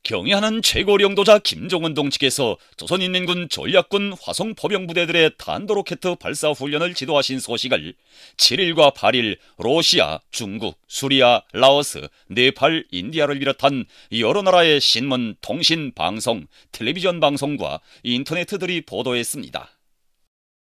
경애하는 최고領導자 김정은 동측에서 조선인민군 전략군 화성포병부대들의 탄도로켓 발사 훈련을 지도하신 소식을 7일과 8일 러시아, 중국, 수리아, 라오스, 네팔, 인디아를 비롯한 여러 나라의 신문, 통신, 방송, 텔레비전 방송과 인터넷들이 보도했습니다.